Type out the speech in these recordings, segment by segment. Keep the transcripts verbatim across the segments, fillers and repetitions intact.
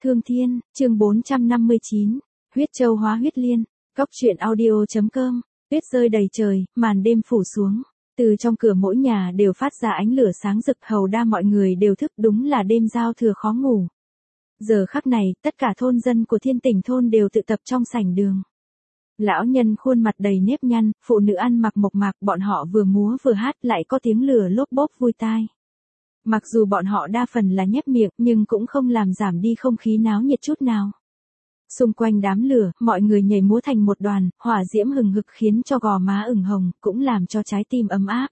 Thương Thiên, chương bốn trăm năm mươi chín, huyết châu hóa huyết liên, góc truyện audio.com, tuyết rơi đầy trời, màn đêm phủ xuống. Từ trong cửa mỗi nhà đều phát ra ánh lửa sáng rực, hầu đa mọi người đều thức, đúng là đêm giao thừa khó ngủ. Giờ khắc này, tất cả thôn dân của Thiên Tỉnh thôn đều tụ tập trong sảnh đường. Lão nhân khuôn mặt đầy nếp nhăn, phụ nữ ăn mặc mộc mạc, bọn họ vừa múa vừa hát, lại có tiếng lửa lốp bốp vui tai. Mặc dù bọn họ đa phần là nhếch miệng, nhưng cũng không làm giảm đi không khí náo nhiệt chút nào. Xung quanh đám lửa, mọi người nhảy múa thành một đoàn, hỏa diễm hừng hực khiến cho gò má ửng hồng, cũng làm cho trái tim ấm áp.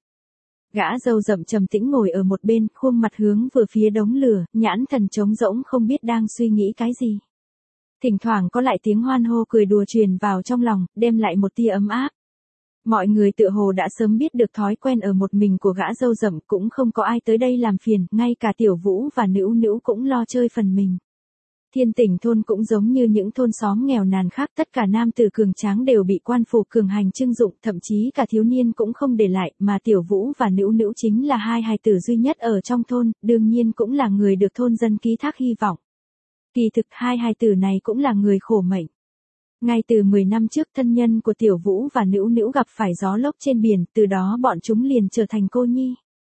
Gã râu rậm trầm tĩnh ngồi ở một bên, khuôn mặt hướng vừa phía đống lửa, nhãn thần trống rỗng không biết đang suy nghĩ cái gì. Thỉnh thoảng có lại tiếng hoan hô cười đùa truyền vào trong lòng, đem lại một tia ấm áp. Mọi người tựa hồ đã sớm biết được thói quen ở một mình của gã râu rậm, cũng không có ai tới đây làm phiền, ngay cả Tiểu Vũ và Nữu Nữu cũng lo chơi phần mình. Thiên Tỉnh thôn cũng giống như những thôn xóm nghèo nàn khác, tất cả nam tử cường tráng đều bị quan phủ cường hành trưng dụng, thậm chí cả thiếu niên cũng không để lại, mà Tiểu Vũ và Nữu Nữu chính là hai hài tử duy nhất ở trong thôn, đương nhiên cũng là người được thôn dân ký thác hy vọng. Kỳ thực hai hài tử này cũng là người khổ mệnh. Ngay từ mười năm trước, thân nhân của Tiểu Vũ và Nữu Nữu gặp phải gió lốc trên biển, từ đó bọn chúng liền trở thành cô nhi.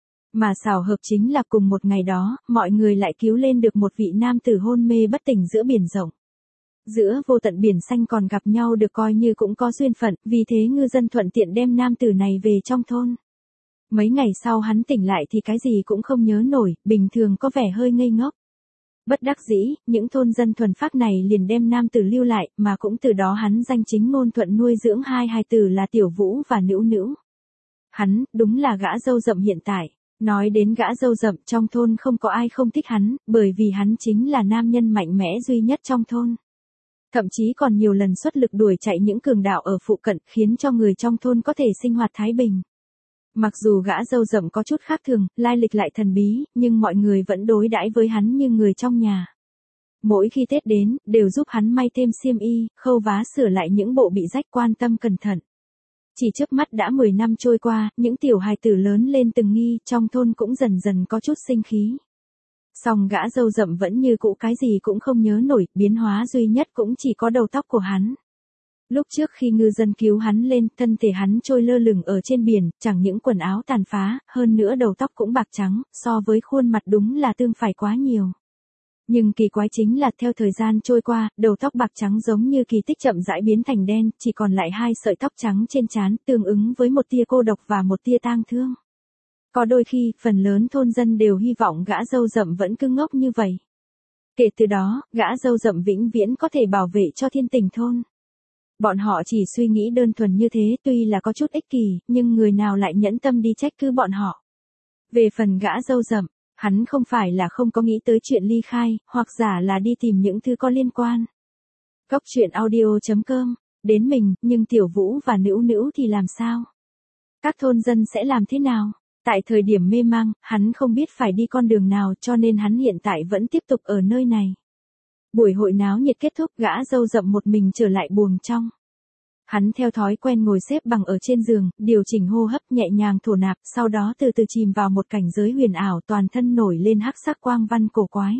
Mà xảo hợp chính là cùng một ngày đó, mọi người lại cứu lên được một vị nam tử hôn mê bất tỉnh giữa biển rộng. Giữa vô tận biển xanh còn gặp nhau được coi như cũng có duyên phận, vì thế ngư dân thuận tiện đem nam tử này về trong thôn. Mấy ngày sau hắn tỉnh lại thì cái gì cũng không nhớ nổi, bình thường có vẻ hơi ngây ngốc. Bất đắc dĩ, những thôn dân thuần phác này liền đem nam tử lưu lại, mà cũng từ đó hắn danh chính ngôn thuận nuôi dưỡng hai hài tử là Tiểu Vũ và Nữu Nữu. Hắn, đúng là gã râu rậm hiện tại. Nói đến gã râu rậm, trong thôn không có ai không thích hắn, bởi vì hắn chính là nam nhân mạnh mẽ duy nhất trong thôn. Thậm chí còn nhiều lần xuất lực đuổi chạy những cường đạo ở phụ cận, khiến cho người trong thôn có thể sinh hoạt thái bình. Mặc dù gã râu rậm có chút khác thường, lai lịch lại thần bí, nhưng mọi người vẫn đối đãi với hắn như người trong nhà. Mỗi khi Tết đến, đều giúp hắn may thêm xiêm y, khâu vá sửa lại những bộ bị rách, quan tâm cẩn thận. Chỉ chớp mắt đã mười năm trôi qua, những tiểu hài tử lớn lên từng nghi, trong thôn cũng dần dần có chút sinh khí. Song gã râu rậm vẫn như cũ, cái gì cũng không nhớ nổi, biến hóa duy nhất cũng chỉ có đầu tóc của hắn. Lúc trước khi ngư dân cứu hắn lên, thân thể hắn trôi lơ lửng ở trên biển, chẳng những quần áo tàn phá, hơn nữa đầu tóc cũng bạc trắng, so với khuôn mặt đúng là tương phản quá nhiều. Nhưng kỳ quái chính là theo thời gian trôi qua, đầu tóc bạc trắng giống như kỳ tích chậm rãi biến thành đen, chỉ còn lại hai sợi tóc trắng trên trán, tương ứng với một tia cô độc và một tia tang thương. Có đôi khi, phần lớn thôn dân đều hy vọng gã râu rậm vẫn cứ ngốc như vậy. Kể từ đó, gã râu rậm vĩnh viễn có thể bảo vệ cho Thiên Tỉnh thôn. Bọn họ chỉ suy nghĩ đơn thuần như thế, tuy là có chút ích kỷ, nhưng người nào lại nhẫn tâm đi trách cứ bọn họ. Về phần gã râu rậm, hắn không phải là không có nghĩ tới chuyện ly khai, hoặc giả là đi tìm những thứ có liên quan. Góc truyện audio.com, đến mình, nhưng Tiểu Vũ và Nữu Nữu thì làm sao? Các thôn dân sẽ làm thế nào? Tại thời điểm mê mang, hắn không biết phải đi con đường nào, cho nên hắn hiện tại vẫn tiếp tục ở nơi này. Buổi hội náo nhiệt kết thúc, gã râu rậm một mình trở lại buồng trong. Hắn theo thói quen ngồi xếp bằng ở trên giường, điều chỉnh hô hấp, nhẹ nhàng thổ nạp, sau đó từ từ chìm vào một cảnh giới huyền ảo, toàn thân nổi lên hắc sắc quang văn cổ quái.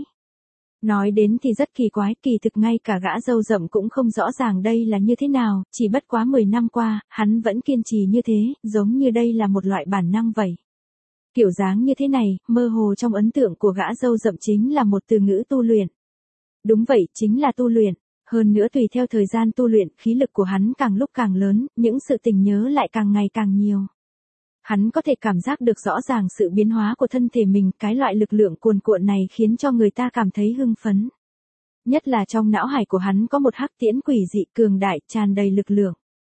Nói đến thì rất kỳ quái, kỳ thực ngay cả gã râu rậm cũng không rõ ràng đây là như thế nào, chỉ bất quá mười năm qua, hắn vẫn kiên trì như thế, giống như đây là một loại bản năng vậy. Kiểu dáng như thế này, mơ hồ trong ấn tượng của gã râu rậm chính là một từ ngữ tu luyện. Đúng vậy, chính là tu luyện. Hơn nữa tùy theo thời gian tu luyện, khí lực của hắn càng lúc càng lớn, những sự tình nhớ lại càng ngày càng nhiều. Hắn có thể cảm giác được rõ ràng sự biến hóa của thân thể mình, cái loại lực lượng cuồn cuộn này khiến cho người ta cảm thấy hưng phấn. Nhất là trong não hải của hắn có một hắc tiễn quỷ dị cường đại, tràn đầy lực lượng.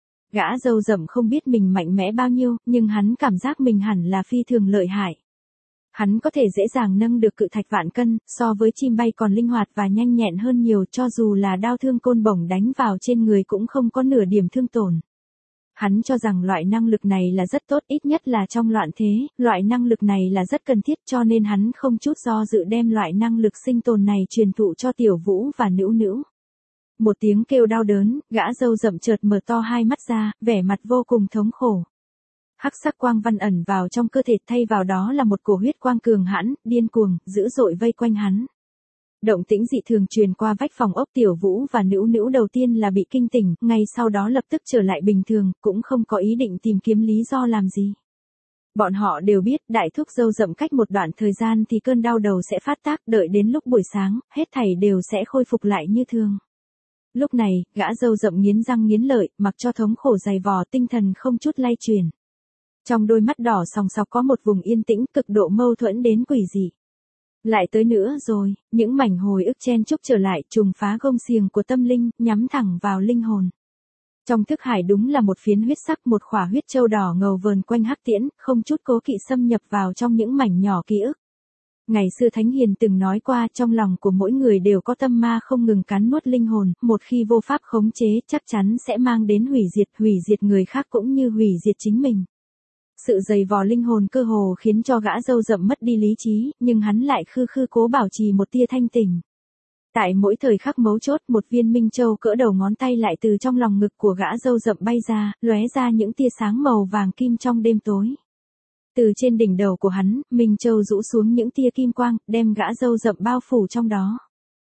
Gã râu rậm không biết mình mạnh mẽ bao nhiêu, nhưng hắn cảm giác mình hẳn là phi thường lợi hại. Hắn có thể dễ dàng nâng được cự thạch vạn cân, so với chim bay còn linh hoạt và nhanh nhẹn hơn nhiều, cho dù là đao thương côn bổng đánh vào trên người cũng không có nửa điểm thương tổn. Hắn cho rằng loại năng lực này là rất tốt, ít nhất là trong loạn thế, loại năng lực này là rất cần thiết, cho nên hắn không chút do dự đem loại năng lực sinh tồn này truyền thụ cho Tiểu Vũ và Nữu Nữu. Một tiếng kêu đau đớn, gã râu rậm chợt mở to hai mắt ra, vẻ mặt vô cùng thống khổ. Hắc sắc quang văn ẩn vào trong cơ thể, thay vào đó là một cổ huyết quang cường hãn, điên cuồng, dữ dội vây quanh hắn. Động tĩnh dị thường truyền qua vách phòng ốc, Tiểu Vũ và Nữu Nữu đầu tiên là bị kinh tỉnh, ngay sau đó lập tức trở lại bình thường, cũng không có ý định tìm kiếm lý do làm gì. Bọn họ đều biết đại thúc râu rậm cách một đoạn thời gian thì cơn đau đầu sẽ phát tác, đợi đến lúc buổi sáng, hết thảy đều sẽ khôi phục lại như thường. Lúc này, gã râu rậm nghiến răng nghiến lợi, mặc cho thống khổ dày vò, tinh thần không chút lay chuyển. Trong đôi mắt đỏ sòng sọc có một vùng yên tĩnh cực độ mâu thuẫn đến quỷ dị. Lại tới nữa rồi, những mảnh hồi ức chen chúc trở lại, trùng phá gông xiềng của tâm linh, nhắm thẳng vào linh hồn. Trong thức hải đúng là một phiến huyết sắc, một khỏa huyết châu đỏ ngầu vờn quanh hắc tiễn, không chút cố kỵ xâm nhập vào trong những mảnh nhỏ ký ức. Ngày xưa Thánh Hiền từng nói qua, trong lòng của mỗi người đều có tâm ma không ngừng cắn nuốt linh hồn, một khi vô pháp khống chế chắc chắn sẽ mang đến hủy diệt, hủy diệt người khác cũng như hủy diệt chính mình. Sự dày vò linh hồn cơ hồ khiến cho gã râu rậm mất đi lý trí, nhưng hắn lại khư khư cố bảo trì một tia thanh tỉnh. Tại mỗi thời khắc mấu chốt, một viên minh châu cỡ đầu ngón tay lại từ trong lòng ngực của gã râu rậm bay ra, lóe ra những tia sáng màu vàng kim trong đêm tối. Từ trên đỉnh đầu của hắn, minh châu rũ xuống những tia kim quang, đem gã râu rậm bao phủ trong đó.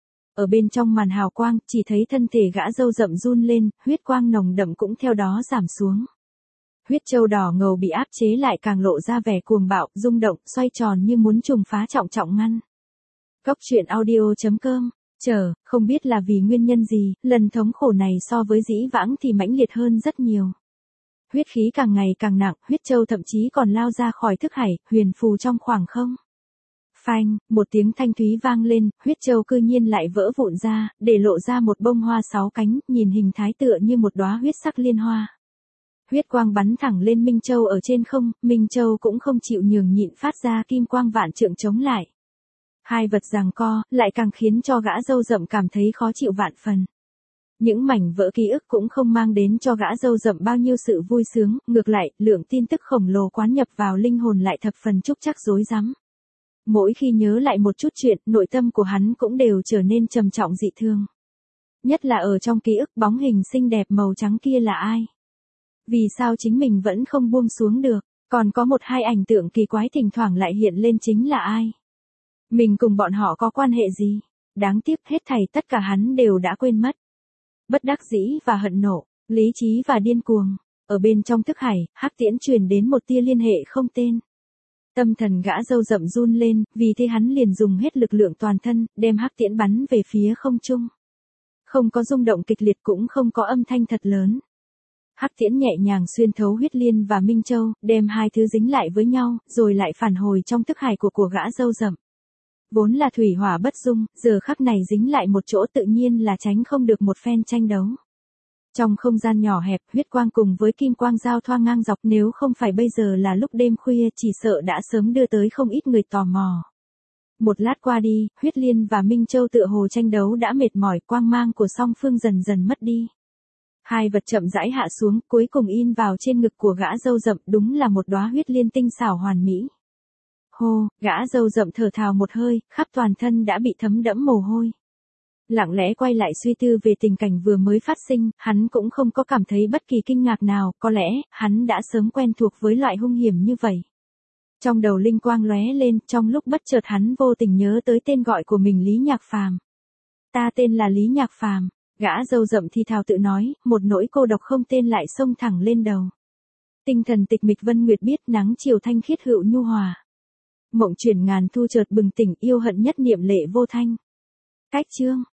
Ở bên trong màn hào quang, chỉ thấy thân thể gã râu rậm run lên, huyết quang nồng đậm cũng theo đó giảm xuống. Huyết châu đỏ ngầu bị áp chế lại càng lộ ra vẻ cuồng bạo, rung động, xoay tròn như muốn trùng phá trọng trọng ngăn. Góc truyện audio chấm com. Chờ, không biết là vì nguyên nhân gì, lần thống khổ này so với dĩ vãng thì mãnh liệt hơn rất nhiều. Huyết khí càng ngày càng nặng, huyết châu thậm chí còn lao ra khỏi thức hải, huyền phù trong khoảng không. Phanh, một tiếng thanh thúy vang lên, huyết châu cư nhiên lại vỡ vụn ra, để lộ ra một bông hoa sáu cánh, nhìn hình thái tựa như một đóa huyết sắc liên hoa. Huyết quang bắn thẳng lên Minh Châu ở trên không, Minh Châu cũng không chịu nhường nhịn phát ra kim quang vạn trượng chống lại. Hai vật giằng co, lại càng khiến cho gã râu rậm cảm thấy khó chịu vạn phần. Những mảnh vỡ ký ức cũng không mang đến cho gã râu rậm bao nhiêu sự vui sướng, ngược lại, lượng tin tức khổng lồ quán nhập vào linh hồn lại thập phần trúc trắc rối rắm. Mỗi khi nhớ lại một chút chuyện, nội tâm của hắn cũng đều trở nên trầm trọng dị thương. Nhất là ở trong ký ức, bóng hình xinh đẹp màu trắng kia là ai? Vì sao chính mình vẫn không buông xuống được? Còn có một hai ảnh tượng kỳ quái thỉnh thoảng lại hiện lên, chính là ai? Mình cùng bọn họ có quan hệ gì? Đáng tiếc, hết thảy tất cả hắn đều đã quên mất. Bất đắc dĩ và hận nộ, lý trí và điên cuồng. Ở bên trong thức hải, hắc tiễn truyền đến một tia liên hệ không tên. Tâm thần gã râu rậm run lên, vì thế hắn liền dùng hết lực lượng toàn thân, đem hắc tiễn bắn về phía không trung. Không có rung động kịch liệt, cũng không có âm thanh thật lớn. Hắc tiễn nhẹ nhàng xuyên thấu huyết liên và minh châu, đem hai thứ dính lại với nhau, rồi lại phản hồi trong thức hải của của gã râu rậm. Vốn là thủy hỏa bất dung, giờ khắc này dính lại một chỗ tự nhiên là tránh không được một phen tranh đấu. Trong không gian nhỏ hẹp, huyết quang cùng với kim quang giao thoa ngang dọc, nếu không phải bây giờ là lúc đêm khuya, chỉ sợ đã sớm đưa tới không ít người tò mò. Một lát qua đi, huyết liên và minh châu tựa hồ tranh đấu đã mệt mỏi, quang mang của song phương dần dần mất đi. Hai vật chậm rãi hạ xuống, cuối cùng in vào trên ngực của gã râu rậm, đúng là một đóa huyết liên tinh xảo hoàn mỹ. Hô, gã râu rậm thở thào một hơi, khắp toàn thân đã bị thấm đẫm mồ hôi. Lặng lẽ quay lại suy tư về tình cảnh vừa mới phát sinh, hắn cũng không có cảm thấy bất kỳ kinh ngạc nào, có lẽ, hắn đã sớm quen thuộc với loại hung hiểm như vậy. Trong đầu linh quang lóe lên, trong lúc bất chợt hắn vô tình nhớ tới tên gọi của mình, Lý Nhạc Phàm. Ta tên là Lý Nhạc Phàm. Gã râu rậm thì thào tự nói, một nỗi cô độc không tên lại xông thẳng lên đầu. Tinh thần tịch mịch Vân Nguyệt biết, nắng chiều thanh khiết hữu nhu hòa. Mộng chuyển ngàn thu chợt bừng tỉnh, yêu hận nhất niệm lệ vô thanh. Cách chương